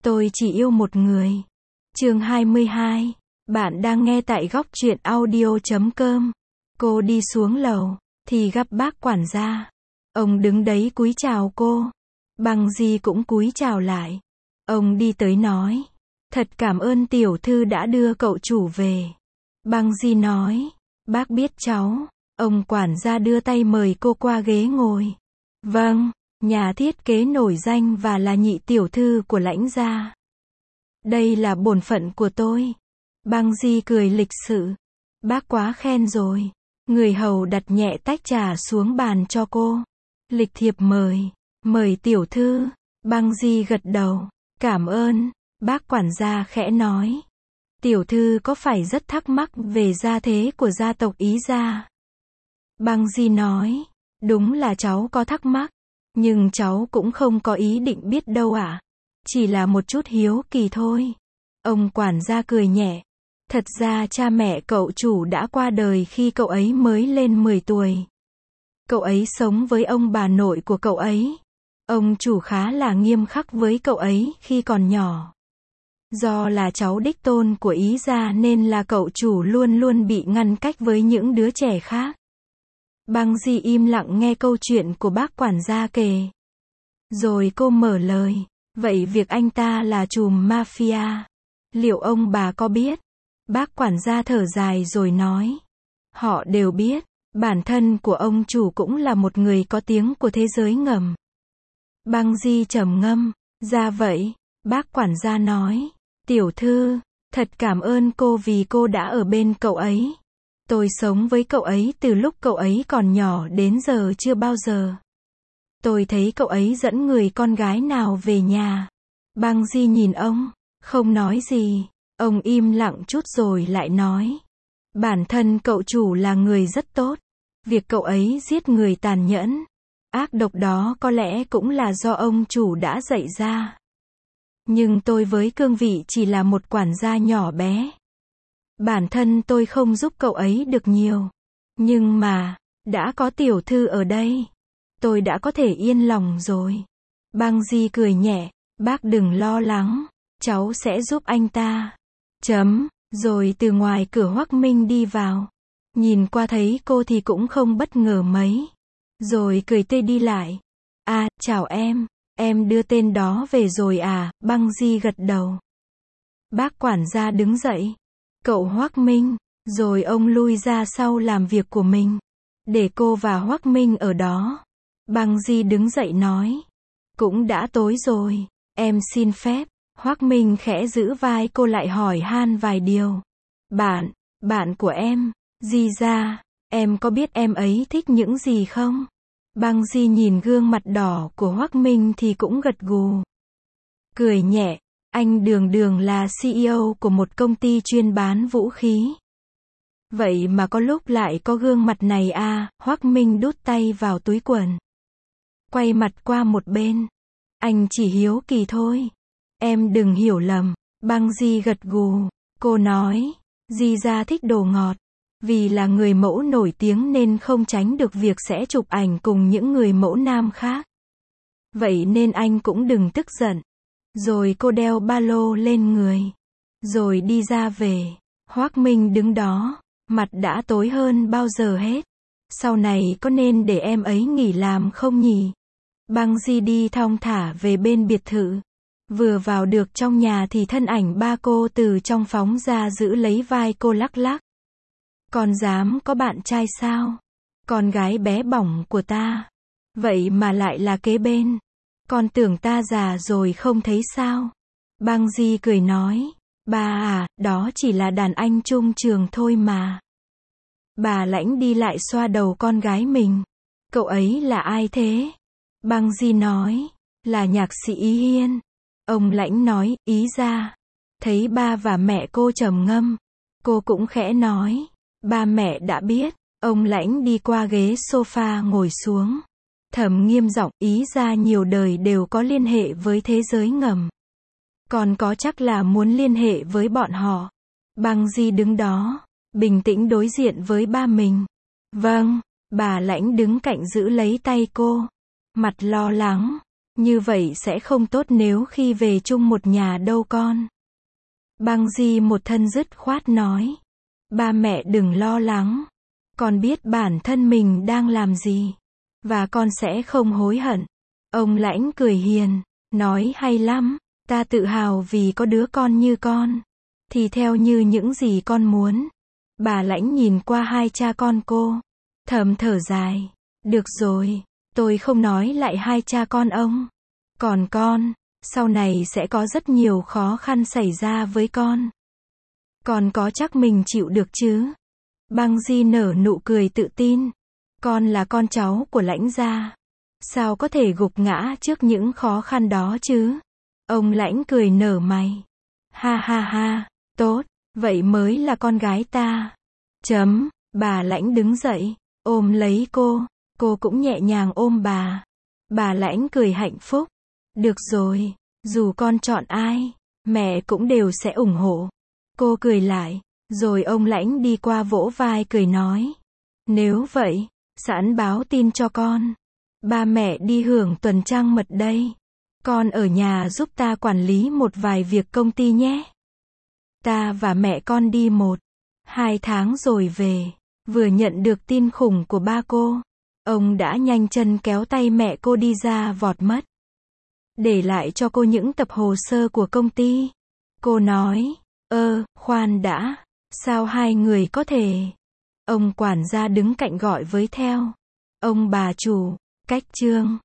Tôi chỉ yêu một người. Chương 22. Bạn đang nghe tại góc truyện audio.com. Cô đi xuống lầu, thì gặp bác quản gia. Ông đứng đấy cúi chào cô. Băng Di cũng cúi chào lại. Ông đi tới nói, thật cảm ơn tiểu thư đã đưa cậu chủ về. Băng Di nói, bác biết cháu. Ông quản gia đưa tay mời cô qua ghế ngồi. Vâng, nhà thiết kế nổi danh và là nhị tiểu thư của Lãnh gia. Đây là bổn phận của tôi. Băng Di cười lịch sự. Bác quá khen rồi. Người hầu đặt nhẹ tách trà xuống bàn cho cô. Lịch thiệp mời tiểu thư. Băng Di gật đầu. Cảm ơn. Bác quản gia khẽ nói. Tiểu thư có phải rất thắc mắc về gia thế của gia tộc Ý gia? Băng Di nói. Đúng là cháu có thắc mắc. Nhưng cháu cũng không có ý định biết đâu ạ. Chỉ là một chút hiếu kỳ thôi. Ông quản gia cười nhẹ. Thật ra cha mẹ cậu chủ đã qua đời khi cậu ấy mới lên 10 tuổi. Cậu ấy sống với ông bà nội của cậu ấy. Ông chủ khá là nghiêm khắc với cậu ấy khi còn nhỏ. Do là cháu đích tôn của Ý gia nên là cậu chủ luôn luôn bị ngăn cách với những đứa trẻ khác. Băng Di im lặng nghe câu chuyện của bác quản gia kể. Rồi cô mở lời. Vậy việc anh ta là trùm mafia, liệu ông bà có biết? Bác quản gia thở dài rồi nói. Họ đều biết. Bản thân của ông chủ cũng là một người có tiếng của thế giới ngầm. Băng Di trầm ngâm. Ra vậy. Bác quản gia nói. Tiểu thư, thật cảm ơn cô vì cô đã ở bên cậu ấy. Tôi sống với cậu ấy từ lúc cậu ấy còn nhỏ đến giờ chưa bao giờ. Tôi thấy cậu ấy dẫn người con gái nào về nhà. Băng Di nhìn ông, không nói gì. Ông im lặng chút rồi lại nói. Bản thân cậu chủ là người rất tốt. Việc cậu ấy giết người tàn nhẫn, ác độc đó có lẽ cũng là do ông chủ đã dạy ra. Nhưng tôi với cương vị chỉ là một quản gia nhỏ bé. Bản thân tôi không giúp cậu ấy được nhiều. Nhưng mà, đã có tiểu thư ở đây, tôi đã có thể yên lòng rồi. Băng Di cười nhẹ. Bác đừng lo lắng. Cháu sẽ giúp anh ta. Rồi từ ngoài cửa Hoắc Minh đi vào. Nhìn qua thấy cô thì cũng không bất ngờ mấy. Rồi cười tươi đi lại. À, chào em. Em đưa tên đó về rồi à? Băng Di gật đầu. Bác quản gia đứng dậy. Cậu Hoắc Minh. Rồi ông lui ra sau làm việc của mình. Để cô và Hoắc Minh ở đó. Băng Di đứng dậy nói. Cũng đã tối rồi. Em xin phép. Hoắc Minh khẽ giữ vai cô lại hỏi han vài điều. Bạn của em, Di gia, em có biết em ấy thích những gì không? Băng Di nhìn gương mặt đỏ của Hoắc Minh thì cũng gật gù. Cười nhẹ, anh Đường là CEO của một công ty chuyên bán vũ khí. Vậy mà có lúc lại có gương mặt này à? Hoắc Minh đút tay vào túi quần. Quay mặt qua một bên. Anh chỉ hiếu kỳ thôi. Em đừng hiểu lầm. Băng Di gật gù. Cô nói. Di gia thích đồ ngọt. Vì là người mẫu nổi tiếng nên không tránh được việc sẽ chụp ảnh cùng những người mẫu nam khác. Vậy nên anh cũng đừng tức giận. Rồi cô đeo ba lô lên người. Rồi đi ra về. Hoắc Minh đứng đó. Mặt đã tối hơn bao giờ hết. Sau này có nên để em ấy nghỉ làm không nhỉ? Băng Di đi thong thả về bên biệt thự. Vừa vào được trong nhà thì thân ảnh ba cô từ trong phóng ra giữ lấy vai cô lắc lắc. Con dám có bạn trai sao? Con gái bé bỏng của ta. Vậy mà lại là kế bên. Con tưởng ta già rồi không thấy sao? Băng Di cười nói. Bà à, đó chỉ là đàn anh chung trường thôi mà. Bà Lãnh đi lại xoa đầu con gái mình. Cậu ấy là ai thế? Băng Di nói. Là nhạc sĩ Ý Hiên. Ông Lãnh nói, Ý gia. Thấy ba và mẹ cô trầm ngâm. Cô cũng khẽ nói. Ba mẹ đã biết. Ông Lãnh đi qua ghế sofa ngồi xuống. Thầm nghiêm giọng, Ý gia nhiều đời đều có liên hệ với thế giới ngầm. Còn có chắc là muốn liên hệ với bọn họ. Băng Di đứng đó, bình tĩnh đối diện với ba mình. Vâng, bà Lãnh đứng cạnh giữ lấy tay cô. Mặt lo lắng. Như vậy sẽ không tốt nếu khi về chung một nhà đâu con. Băng Di một thân dứt khoát nói. Ba mẹ đừng lo lắng. Con biết bản thân mình đang làm gì. Và con sẽ không hối hận. Ông Lãnh cười hiền, nói hay lắm. Ta tự hào vì có đứa con như con. Thì theo như những gì con muốn. Bà Lãnh nhìn qua hai cha con cô. Thầm thở dài. Được rồi, tôi không nói lại hai cha con ông. Còn con, sau này sẽ có rất nhiều khó khăn xảy ra với con. Con có chắc mình chịu được chứ? Băng Di nở nụ cười tự tin. Con là con cháu của Lãnh gia. Sao có thể gục ngã trước những khó khăn đó chứ? Ông Lãnh cười nở mày. Ha ha ha, tốt, vậy mới là con gái ta. Bà Lãnh đứng dậy, ôm lấy cô cũng nhẹ nhàng ôm bà. Bà Lãnh cười hạnh phúc. Được rồi, dù con chọn ai, mẹ cũng đều sẽ ủng hộ. Cô cười lại, rồi ông Lãnh đi qua vỗ vai cười nói. Nếu vậy, sẵn báo tin cho con. Ba mẹ đi hưởng tuần trăng mật đây. Con ở nhà giúp ta quản lý một vài việc công ty nhé. Ta và mẹ con đi 1-2 tháng rồi về. Vừa nhận được tin khủng của ba cô, ông đã nhanh chân kéo tay mẹ cô đi ra vọt mất. Để lại cho cô những tập hồ sơ của công ty. Cô nói, khoan đã, sao hai người có thể? Ông quản gia đứng cạnh gọi với theo. Ông bà chủ, cách trương.